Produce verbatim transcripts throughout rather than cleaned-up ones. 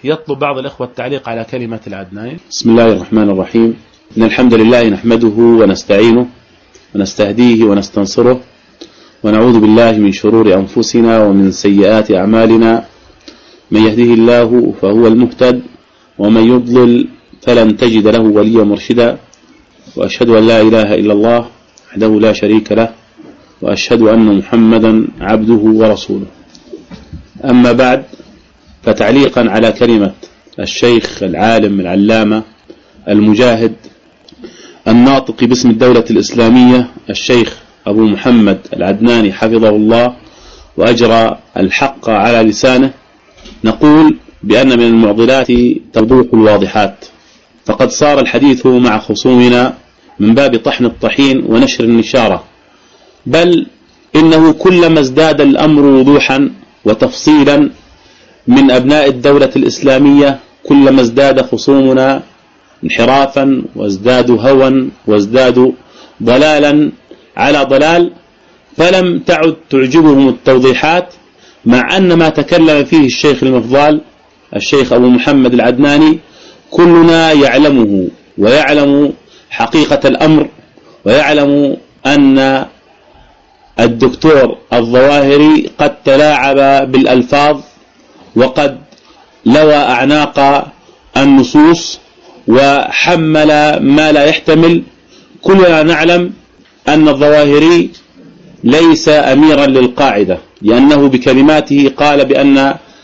يطلب بعض الإخوة التعليق على كلمة العدناني. بسم الله الرحمن الرحيم. إن الحمد لله نحمده ونستعينه ونستهديه ونستنصره ونعوذ بالله من شرور أنفسنا ومن سيئات أعمالنا. من يهده الله فهو المهتد ومن يضلل فلن تجد له وليا مرشدا. وأشهد أن لا إله إلا الله وحده لا شريك له وأشهد أن محمدا عبده ورسوله. أما بعد، فتعليقا على كلمة الشيخ العالم العلامة المجاهد الناطق باسم الدولة الإسلامية الشيخ أبو محمد العدناني حفظه الله وأجرى الحق على لسانه، نقول بأن من المعضلات توضيح الواضحات، فقد صار الحديث مع خصومنا من باب طحن الطحين ونشر النشارة، بل إنه كلما ازداد الأمر وضوحا وتفصيلا من أبناء الدولة الإسلامية كلما ازداد خصومنا انحرافا وازدادوا هوى وازدادوا ضلالا على ضلال، فلم تعد تعجبهم التوضيحات، مع أن ما تكلم فيه الشيخ المفضال الشيخ أبو محمد العدناني كلنا يعلمه ويعلم حقيقة الأمر، ويعلم أن الدكتور الظواهري قد تلاعب بالألفاظ وقد لوى أعناق النصوص وحمل ما لا يحتمل. كلنا نعلم أن الظواهري ليس أميرا للقاعدة، لأنه بكلماته قال بأن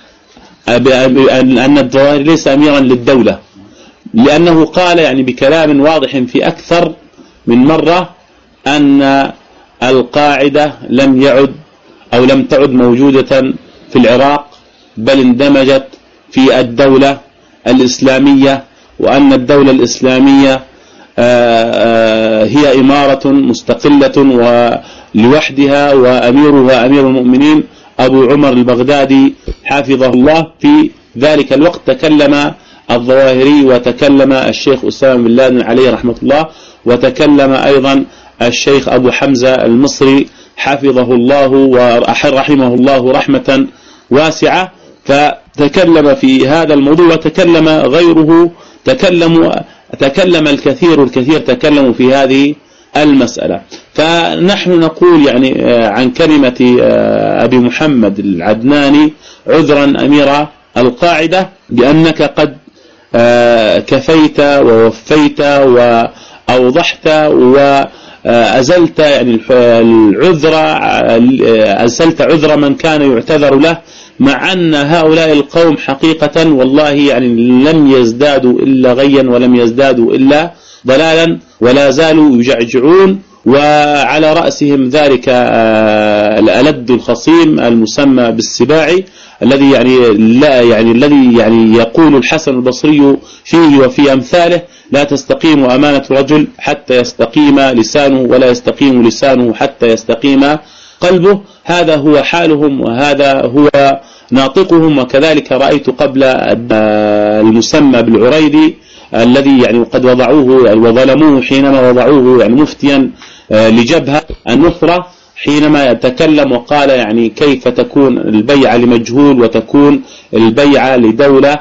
أن الظواهري ليس أميرا للدولة، لأنه قال يعني بكلام واضح في أكثر من مرة أن القاعدة لم يعد أو لم تعد موجودة في العراق، بل اندمجت في الدولة الإسلامية، وأن الدولة الإسلامية هي إمارة مستقلة ولوحدها، وأميرها أمير المؤمنين أبو عمر البغدادي حفظه الله. في ذلك الوقت تكلم الظواهري وتكلم الشيخ أسامة بن لادن عليه رحمة الله، وتكلم أيضا الشيخ أبو حمزة المصري حفظه الله ورحمه الله رحمة واسعة، فتكلم في هذا الموضوع وتكلم غيره، تكلم تكلم الكثير الكثير تكلموا في هذه المسألة. فنحن نقول يعني عن كلمة أبي محمد العدناني عذرا أمير القاعدة بأنك قد كفيت ووفيت وأوضحت وأزلت يعني العذر أزلت عذر من كان يعتذر له، مع أن هؤلاء القوم حقيقة والله يعني لم يزدادوا إلا غيا ولم يزدادوا إلا ضلالا، ولا زالوا يجعجعون، وعلى رأسهم ذلك الألد الخصيم المسمى بالسباعي، الذي يعني لا يعني الذي يعني يقول الحسن البصري فيه وفي أمثاله: لا تستقيم أمانة رجل حتى يستقيم لسانه، ولا يستقيم لسانه حتى يستقيم قلبه. هذا هو حالهم وهذا هو ناطقهم. وكذلك رأيت قبل المسمى بالعريدي الذي يعني قد وضعوه يعني وظلموه حينما وضعوه يعني مفتيا لجبهة النصرة، حينما يتكلم وقال يعني كيف تكون البيعة لمجهول وتكون البيعة لدولة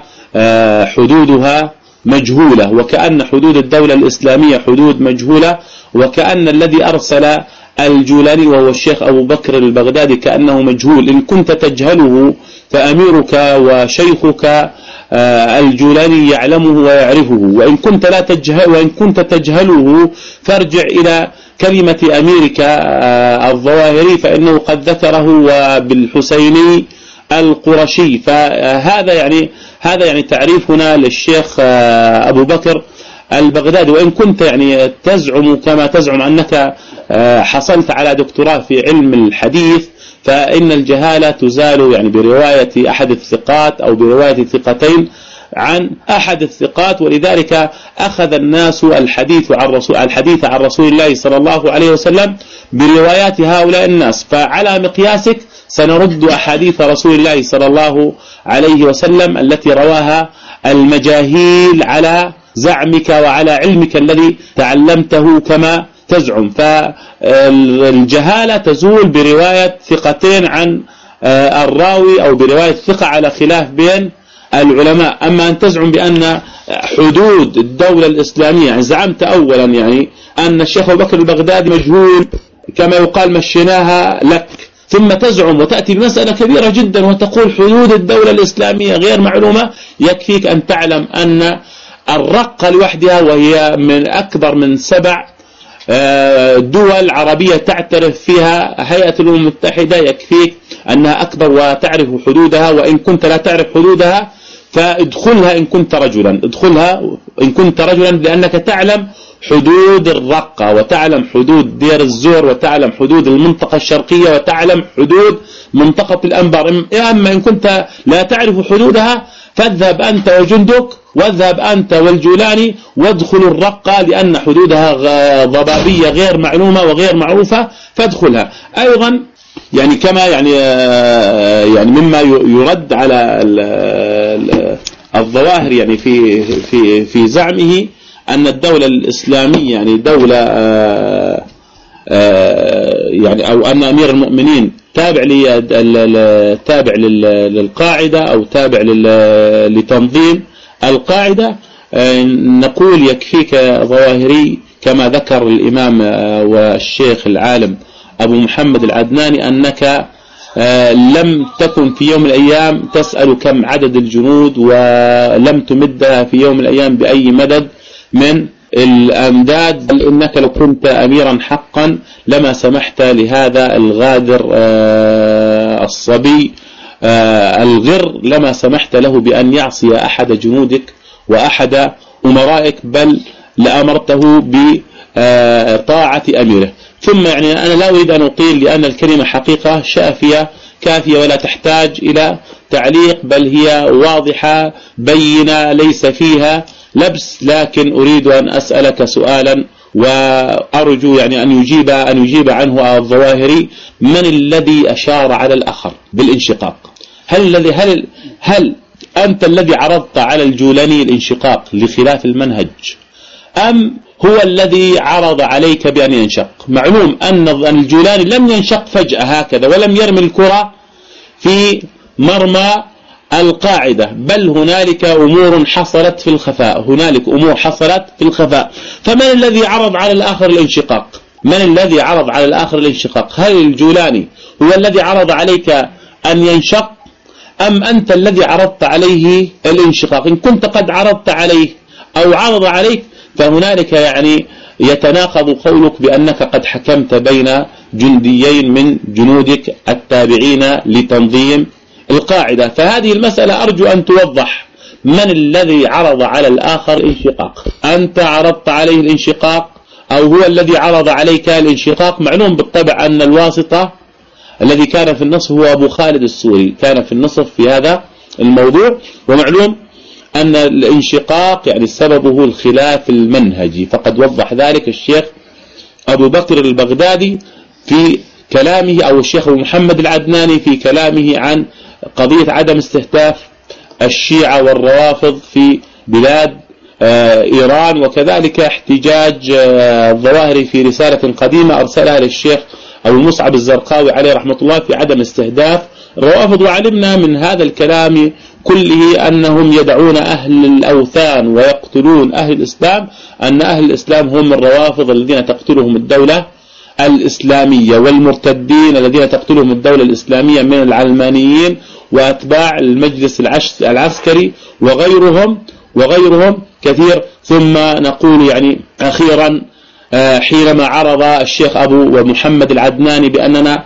حدودها مجهولة، وكأن حدود الدولة الإسلامية حدود مجهولة، وكأن الذي أرسل الجولاني وهو الشيخ أبو بكر البغدادي كأنه مجهول. إن كنت تجهله فأميرك وشيخك الجولاني يعلمه ويعرفه، وإن كنت لا تجهل وإن كنت تجهله فارجع إلى كلمة أميرك الظواهري، فإنه قد ذكره وبالحسيني القرشي. فهذا يعني هذا يعني تعريفنا للشيخ أبو بكر البغدادي. وإن كنت يعني تزعم كما تزعم أنك حصلت على دكتوراه في علم الحديث، فإن الجهالة تزال يعني برواية أحد الثقات أو برواية ثقتين عن أحد الثقات، ولذلك أخذ الناس الحديث عن رسول الحديث عن رسول الله صلى الله عليه وسلم بروايات هؤلاء الناس. فعلى مقياسك سنرد أحاديث رسول الله صلى الله عليه وسلم التي رواها المجاهيل على زعمك وعلى علمك الذي تعلمته كما تزعم. فالجهالة تزول برواية ثقتين عن الراوي أو برواية ثقة على خلاف بين العلماء. أما أن تزعم بأن حدود الدولة الإسلامية، يعني زعمت أولا يعني أن الشيخ أبو بكر البغدادي مجهول كما يقال مشيناها لك، ثم تزعم وتأتي بمسألة كبيرة جدا وتقول حدود الدولة الإسلامية غير معلومة. يكفيك أن تعلم أن الرقة لوحدها، وهي من أكبر من سبع دول عربية تعترف فيها هيئة الأمم المتحدة، يكفيك أنها أكبر وتعرف حدودها. وإن كنت لا تعرف حدودها فادخلها إن كنت رجلا، ادخلها إن كنت رجلا، لأنك تعلم حدود الرقة، وتعلم حدود دير الزور، وتعلم حدود المنطقة الشرقية، وتعلم حدود منطقة الأنبار. أما إن كنت لا تعرف حدودها فاذهب أنت وجندك، واذهب أنت والجولاني وادخلوا الرقة، لأن حدودها ضبابية غير معلومة وغير معروفة، فادخلها. أيضا يعني كما يعني يعني مما يرد على الظواهر يعني في في في زعمه أن الدولة الإسلامية يعني دولة يعني أو أن أمير المؤمنين تابع تابع للقاعدة أو تابع لتنظيم القاعدة. نقول يكفيك ظواهري كما ذكر الإمام والشيخ العالم أبو محمد العدناني أنك لم تكن في يوم من الأيام تسأل كم عدد الجنود، ولم تمدها في يوم من الأيام بأي مدد من الأمداد، بل إنك لو كنت أميرا حقا لما سمحت لهذا الغادر الصبي الغر، لما سمحت له بأن يعصي أحد جنودك وأحد أمرائك، بل لأمرته بطاعة أميره. ثم يعني أنا لا أريد أن أطيل، لأن الكلمة حقيقة شافية كافية ولا تحتاج إلى تعليق، بل هي واضحة بينة ليس فيها لبس. لكن أريد أن أسألك سؤالا وأرجو يعني أن يجيب أن يجيب عنه الظواهري: من الذي أشار على الآخر بالانشقاق؟ هل الذي هل هل أنت الذي عرضت على الجولاني الانشقاق لخلاف المنهج، أم هو الذي عرض عليك بأن ينشق؟ معلوم أن الجولاني لم ينشق فجأة هكذا، ولم يرمي الكرة في مرمى القاعدة، بل هنالك أمور حصلت في الخفاء، هنالك أمور حصلت في الخفاء. فمن الذي عرض على الآخر الانشقاق؟ من الذي عرض على الآخر الانشقاق؟ هل الجولاني هو الذي عرض عليك أن ينشق، أم أنت الذي عرضت عليه الانشقاق؟ إن كنت قد عرضت عليه أو عرض عليك فهنالك يعني يتناقض قولك بأنك قد حكمت بين جنديين من جنودك التابعين لتنظيم القاعدة. فهذه المسألة أرجو أن توضح: من الذي عرض على الآخر الانشقاق؟ أنت عرضت عليه الانشقاق أو هو الذي عرض عليك الانشقاق؟ معلوم بالطبع أن الواسطة الذي كان في النصف هو أبو خالد السوري، كان في النصف في هذا الموضوع. ومعلوم أن الانشقاق يعني سببه الخلاف المنهجي، فقد وضح ذلك الشيخ أبو بكر البغدادي في كلامه، أو الشيخ أبو محمد العدناني في كلامه عن قضية عدم استهداف الشيعة والروافض في بلاد إيران، وكذلك احتجاج الظواهري في رسالة قديمة أرسلها للشيخ أبو مصعب الزرقاوي عليه رحمة الله في عدم استهداف الروافض. وعلمنا من هذا الكلام كله أنهم يدعون أهل الأوثان ويقتلون أهل الإسلام، أن أهل الإسلام هم الروافض الذين تقتلهم الدولة الإسلامية، والمرتدين الذين تقتلهم الدولة الإسلامية من العلمانيين وأتباع المجلس العسكري وغيرهم وغيرهم كثير. ثم نقول يعني أخيرا حينما عرض الشيخ أبو محمد العدناني بأننا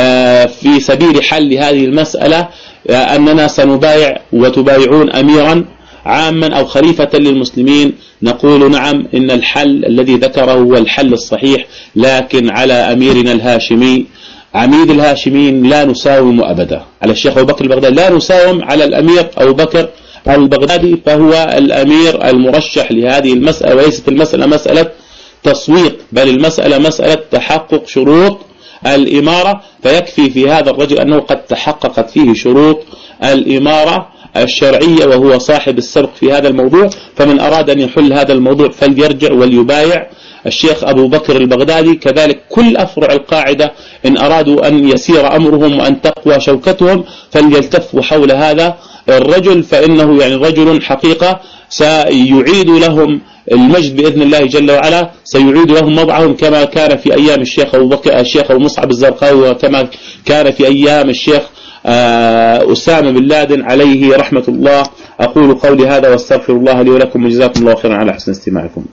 في سبيل حل هذه المسألة أننا سنبايع وتبايعون أميرا عاما أو خليفة للمسلمين، نقول نعم، إن الحل الذي ذكره هو الحل الصحيح، لكن على أميرنا الهاشمي عميد الهاشمين لا نساوم أبدا. على الشيخ أبو بكر البغدادي لا نساوم، على الأمير أبو بكر البغدادي فهو الأمير المرشح لهذه المسألة، وليست المسألة مسألة تصويت، بل المسألة مسألة تحقق شروط الإمارة. فيكفي في هذا الرجل أنه قد تحققت فيه شروط الإمارة الشرعية، وهو صاحب السبق في هذا الموضوع. فمن أراد أن يحل هذا الموضوع فليرجع وليبايع الشيخ أبو بكر البغدادي. كذلك كل أفرع القاعدة إن أرادوا أن يسير أمرهم وأن تقوى شوكتهم فليلتفوا حول هذا الرجل فإنه يعني رجل حقيقة سيعيد لهم المجد بإذن الله جل وعلا، سيعيد لهم موضعهم كما كان في أيام الشيخ أبو بكر الشيخ أبو مصعب الزرقاوي، وكما كان في أيام الشيخ أسامة بن لادن عليه رحمة الله. أقول قولي هذا واستغفر الله لي ولكم، وجزاكم الله خيرا على حسن استماعكم.